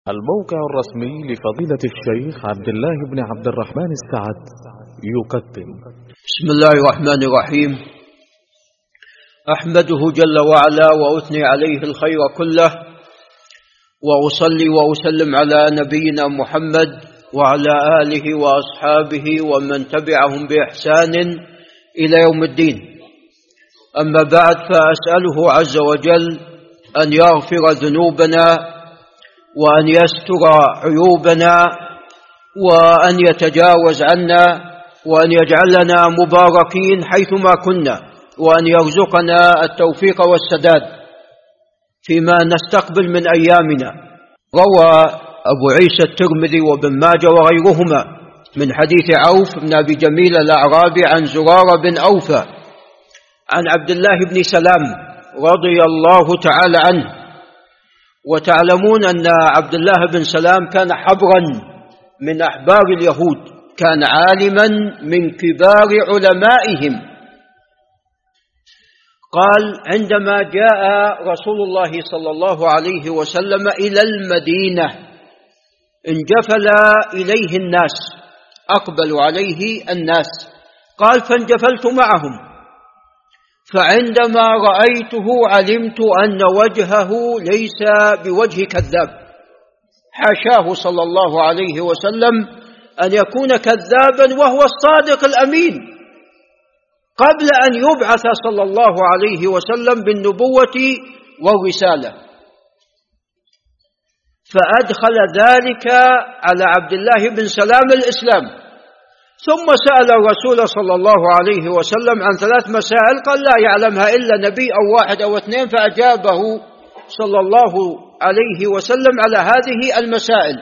الموقع الرسمي لفضيلة الشيخ عبد الله بن عبد الرحمن السعد يقدم. بسم الله الرحمن الرحيم. أحمده جل وعلا وأثني عليه الخير كله، وأصلي وأسلم على نبينا محمد وعلى آله وأصحابه ومن تبعهم بإحسان إلى يوم الدين. أما بعد، فأسأله عز وجل أن يغفر ذنوبنا وأن يستر عيوبنا وأن يتجاوز عنا وأن يجعلنا مباركين حيثما كنا، وأن يرزقنا التوفيق والسداد فيما نستقبل من أيامنا. روى أبو عيسى الترمذي وابن ماجه وغيرهما من حديث عوف بن أبي جميل الأعرابي عن زرارة بن أوفى عن عبد الله بن سلام رضي الله تعالى عنه. وتعلمون أن عبد الله بن سلام كان حبرا من أحبار اليهود، كان عالما من كبار علمائهم. قال: عندما جاء رسول الله صلى الله عليه وسلم إلى المدينة انجفل إليه الناس، أقبلوا عليه الناس. قال: فانجفلت معهم، فعندما رأيته علمت أن وجهه ليس بوجه كذاب، حاشاه صلى الله عليه وسلم أن يكون كذابا وهو الصادق الأمين قبل أن يبعث صلى الله عليه وسلم بالنبوة والرسالة. فأدخل ذلك على عبد الله بن سلام الإسلام، ثم سأل الرسول صلى الله عليه وسلم عن 3 مسائل قال لا يعلمها إلا نبي أو 1 أو 2، فأجابه صلى الله عليه وسلم على هذه المسائل.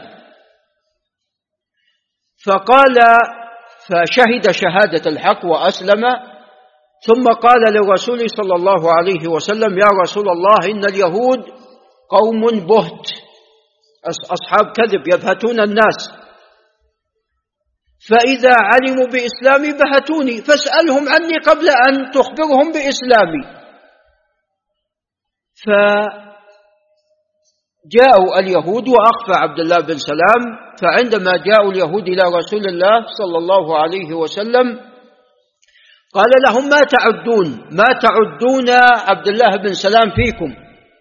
فقال فشهد شهادة الحق وأسلم، ثم قال للرسول صلى الله عليه وسلم: يا رسول الله، إن اليهود قوم بهت، أصحاب كذب يبهتون الناس، فإذا علموا بإسلامي بهتوني، فاسألهم عني قبل أن تخبرهم بإسلامي. فجاءوا اليهود وأخفى عبد الله بن سلام، فعندما جاءوا اليهود إلى رسول الله صلى الله عليه وسلم قال لهم: ما تعدون عبد الله بن سلام فيكم؟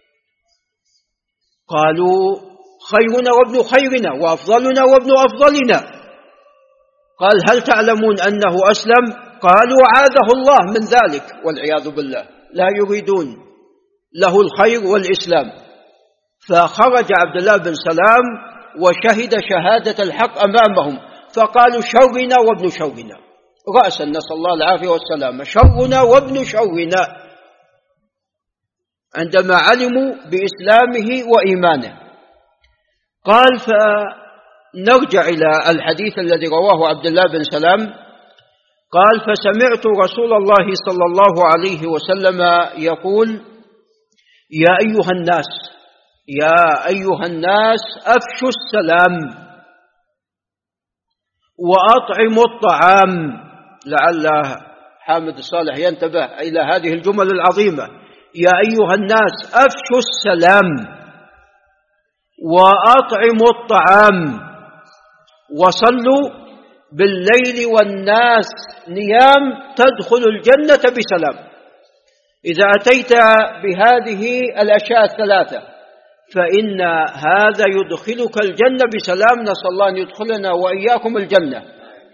قالوا: خيرنا وابن خيرنا وأفضلنا وابن أفضلنا. قال: هل تعلمون أنه أسلم؟ قالوا: عاذه الله من ذلك والعياذ بالله، لا يريدون له الخير والإسلام. فخرج عبد الله بن سلام وشهد شهادة الحق أمامهم، فقالوا: شرنا وابن شرنا، رأسا نسأل الله العافية والسلامة، شرنا وابن شرنا، عندما علموا بإسلامه وإيمانه. قال: نرجع إلى الحديث الذي رواه عبد الله بن سلام. قال: فسمعت رسول الله صلى الله عليه وسلم يقول: يا أيها الناس أفشوا السلام وأطعموا الطعام. لعل حامد الصالح ينتبه إلى هذه الجمل العظيمة: يا أيها الناس أفشوا السلام وأطعموا الطعام وصلوا بالليل والناس نيام تدخل الجنة بسلام. إذا أتيت بهذه الأشياء 3 فإن هذا يدخلك الجنة بسلام، نسأل الله أن يدخلنا وإياكم الجنة.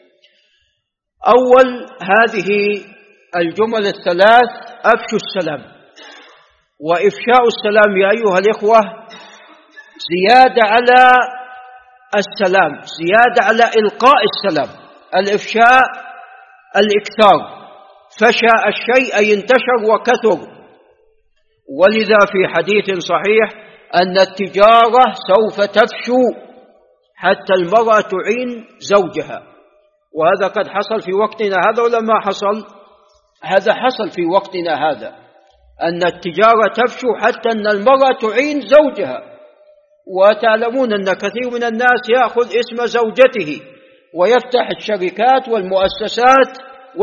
أول هذه الجمل 3: أفشوا السلام. وإفشاء السلام يا أيها الإخوة زيادة على السلام، زيادة على إلقاء السلام. الإفشاء الإكثار، فشى الشيء أي انتشر وكثر. ولذا في حديث صحيح أن التجارة سوف تفشو حتى المرأة تعين زوجها، وهذا قد حصل في وقتنا هذا ولا ما حصل؟ هذا حصل في وقتنا هذا، أن التجارة تفشو حتى أن المرأة تعين زوجها. وتعلمون أن كثير من الناس يأخذ اسم زوجته ويفتح الشركات والمؤسسات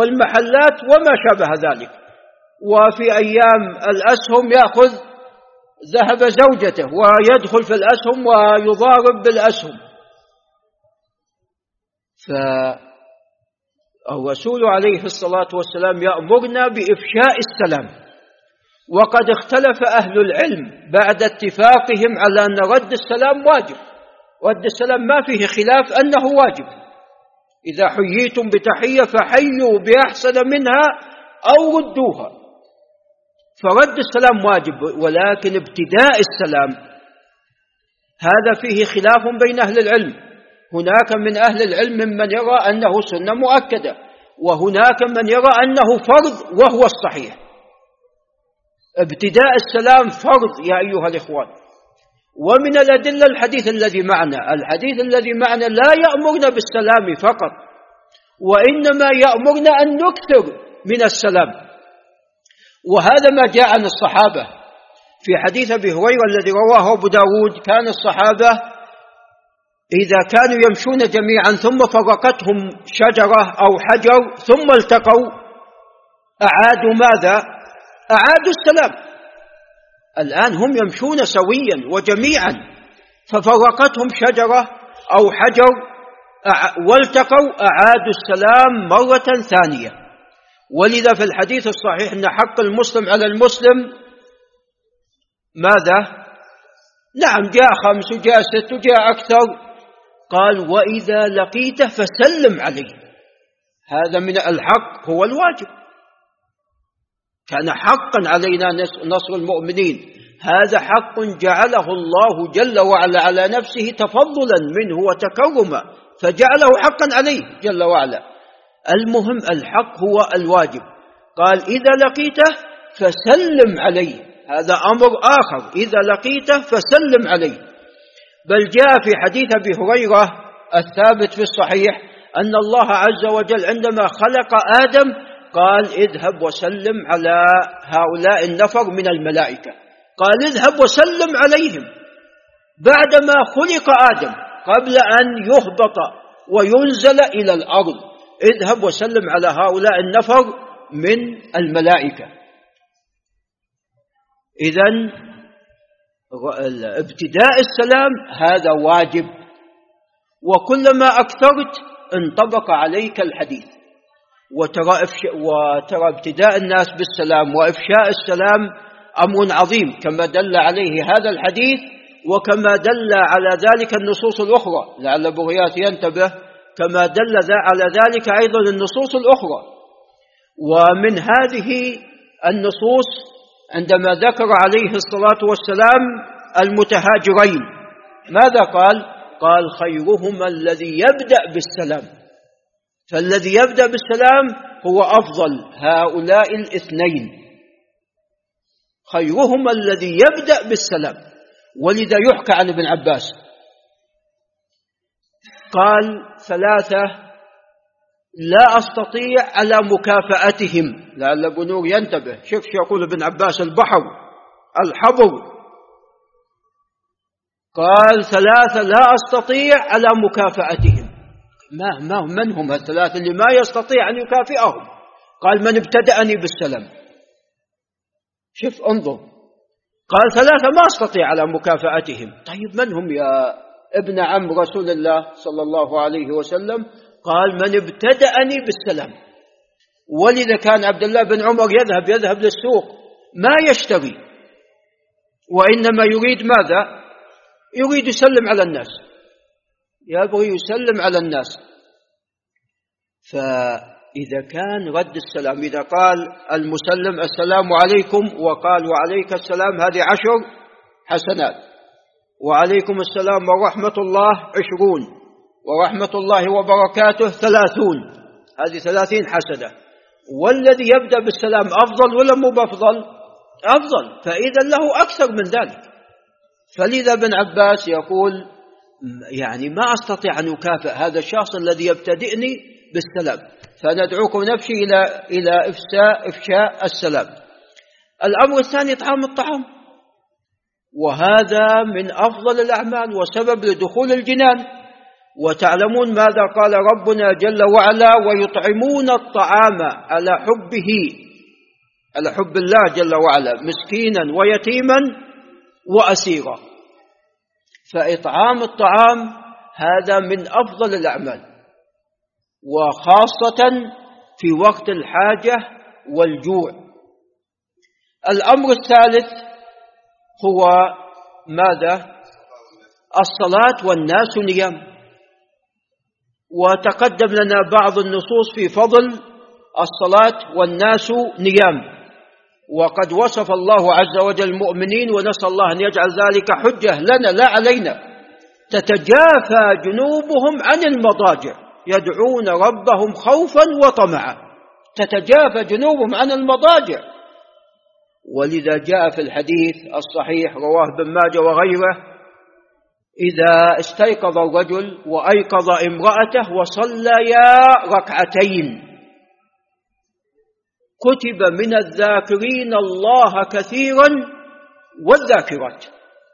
والمحلات وما شابه ذلك، وفي أيام الأسهم يأخذ ذهب زوجته ويدخل في الأسهم ويضارب بالأسهم. فالرسول عليه الصلاة والسلام يأمرنا بإفشاء السلام، وقد اختلف أهل العلم بعد اتفاقهم على أن رد السلام واجب. رد السلام ما فيه خلاف أنه واجب، إذا حييتم بتحية فحيوا بأحسن منها أو ردوها، فرد السلام واجب. ولكن ابتداء السلام هذا فيه خلاف بين أهل العلم، هناك من أهل العلم من يرى أنه سنة مؤكدة، وهناك من يرى أنه فرض وهو الصحيح. ابتداء السلام فرض يا أيها الإخوان. ومن الأدلة الحديث الذي معنا لا يأمرنا بالسلام فقط، وإنما يأمرنا أن نكثر من السلام. وهذا ما جاء عن الصحابة في حديث أبي هريرة الذي رواه أبو داود. كان الصحابة إذا كانوا يمشون جميعا ثم فرقتهم شجرة أو حجر ثم التقوا أعادوا ماذا؟ أعادوا السلام. الآن هم يمشون سويا وجميعا، ففرقتهم شجرة أو حجر والتقوا أعادوا السلام مرة ثانية. ولذا في الحديث الصحيح أن حق المسلم على المسلم ماذا؟ نعم، جاء 5 وجاء 6 وجاء أكثر. قال وإذا لقيته فسلم عليه. هذا من الحق، هو الواجب. كان حقا علينا نصر المؤمنين، هذا حق جعله الله جل وعلا على نفسه تفضلا منه وتكرما، فجعله حقا عليه جل وعلا. المهم الحق هو الواجب. قال إذا لقيته فسلم عليه، هذا أمر آخر، إذا لقيته فسلم عليه. بل جاء في حديث أبي هريرة الثابت في الصحيح أن الله عز وجل عندما خلق آدم قال اذهب وسلم على هؤلاء النفر من الملائكة، قال اذهب وسلم عليهم بعدما خلق آدم قبل أن يهبط وينزل إلى الأرض. اذهب وسلم على هؤلاء النفر من الملائكة. إذن ابتداء السلام هذا واجب، وكلما أكثرت انطبق عليك الحديث. وترى ابتداء الناس بالسلام وإفشاء السلام أمر عظيم، كما دل عليه هذا الحديث، وكما دل على ذلك النصوص الأخرى. لعل بغيات ينتبه، كما دل على ذلك أيضا النصوص الأخرى. ومن هذه النصوص عندما ذكر عليه الصلاة والسلام المتهاجرين ماذا قال؟ قال خيرهما الذي يبدأ بالسلام. فالذي يبدأ بالسلام هو أفضل هؤلاء الاثنين، خيرهما الذي يبدأ بالسلام. ولذا يحكى عن ابن عباس قال 3 لا أستطيع على مكافأتهم. لعل أبو نور ينتبه، شوف شو يقول ابن عباس، البحر الحبر. قال 3 لا أستطيع على مكافأتهم. من هم ال3 اللي ما يستطيع أن يكافئهم؟ قال من ابتدأني بالسلام. شوف انظر، قال 3 ما أستطيع على مكافأتهم. طيب من هم يا ابن عم رسول الله صلى الله عليه وسلم؟ قال من ابتدأني بالسلام. ولذا كان عبد الله بن عمر يذهب للسوق ما يشتري، وإنما يريد ماذا؟ يريد يسلم على الناس، يبغي يسلم على الناس. فإذا كان رد السلام، إذا قال المسلم السلام عليكم وقال وعليك السلام، هذه 10 حسنات، وعليكم السلام ورحمة الله 20، ورحمة الله وبركاته 30، هذه 30 حسنة. والذي يبدأ بالسلام أفضل ولا مو بأفضل؟ أفضل، فإذا له أكثر من ذلك. فلذا ابن عباس يقول يعني ما أستطيع أن أكافئ هذا الشخص الذي يبتدئني بالسلام، فندعوكم نفسي إلى إفشاء السلام. الأمر الثاني إطعام الطعام، وهذا من أفضل الأعمال وسبب لدخول الجنان. وتعلمون ماذا قال ربنا جل وعلا؟ ويطعمون الطعام على حبه، على حب الله جل وعلا، مسكينا ويتيما وأسيرا. فإطعام الطعام هذا من أفضل الأعمال، وخاصة في وقت الحاجة والجوع. الأمر الثالث هو ماذا؟ الصلاة والناس نيام. وتقدم لنا بعض النصوص في فضل الصلاة والناس نيام، وقد وصف الله عز وجل المؤمنين، ونسأل الله أن يجعل ذلك حجة لنا لا علينا. تتجافى جنوبهم عن المضاجع يدعون ربهم خوفا وطمعا. تتجافى جنوبهم عن المضاجع. ولذا جاء في الحديث الصحيح رواه ابن ماجه وغيره: إذا استيقظ الرجل وأيقظ امرأته وصليا ركعتين كتب من الذاكرين الله كثيرا والذاكرات.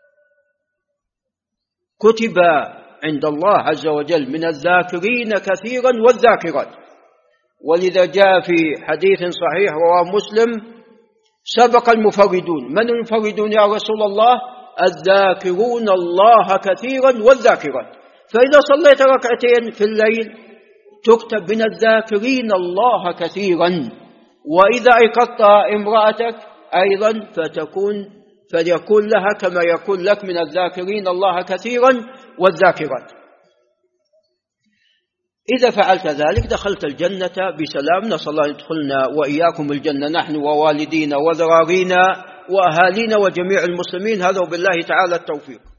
كتب عند الله عز وجل من الذاكرين كثيرا والذاكرات. ولذا جاء في حديث صحيح رواه مسلم: سبق المفردون. من المفردون يا رسول الله؟ الذاكرون الله كثيرا والذاكرات. فإذا صليت ركعتين في الليل تكتب من الذاكرين الله كثيرا، وإذا أيقظت امرأتك أيضا فيكون لها كما يكون لك من الذاكرين الله كثيرا والذاكرات. إذا فعلت ذلك دخلت الجنة بسلام. نسأل الله أن يدخلنا وإياكم الجنة، نحن ووالدينا وذرارينا وأهالينا وجميع المسلمين. هذا وبالله تعالى التوفيق.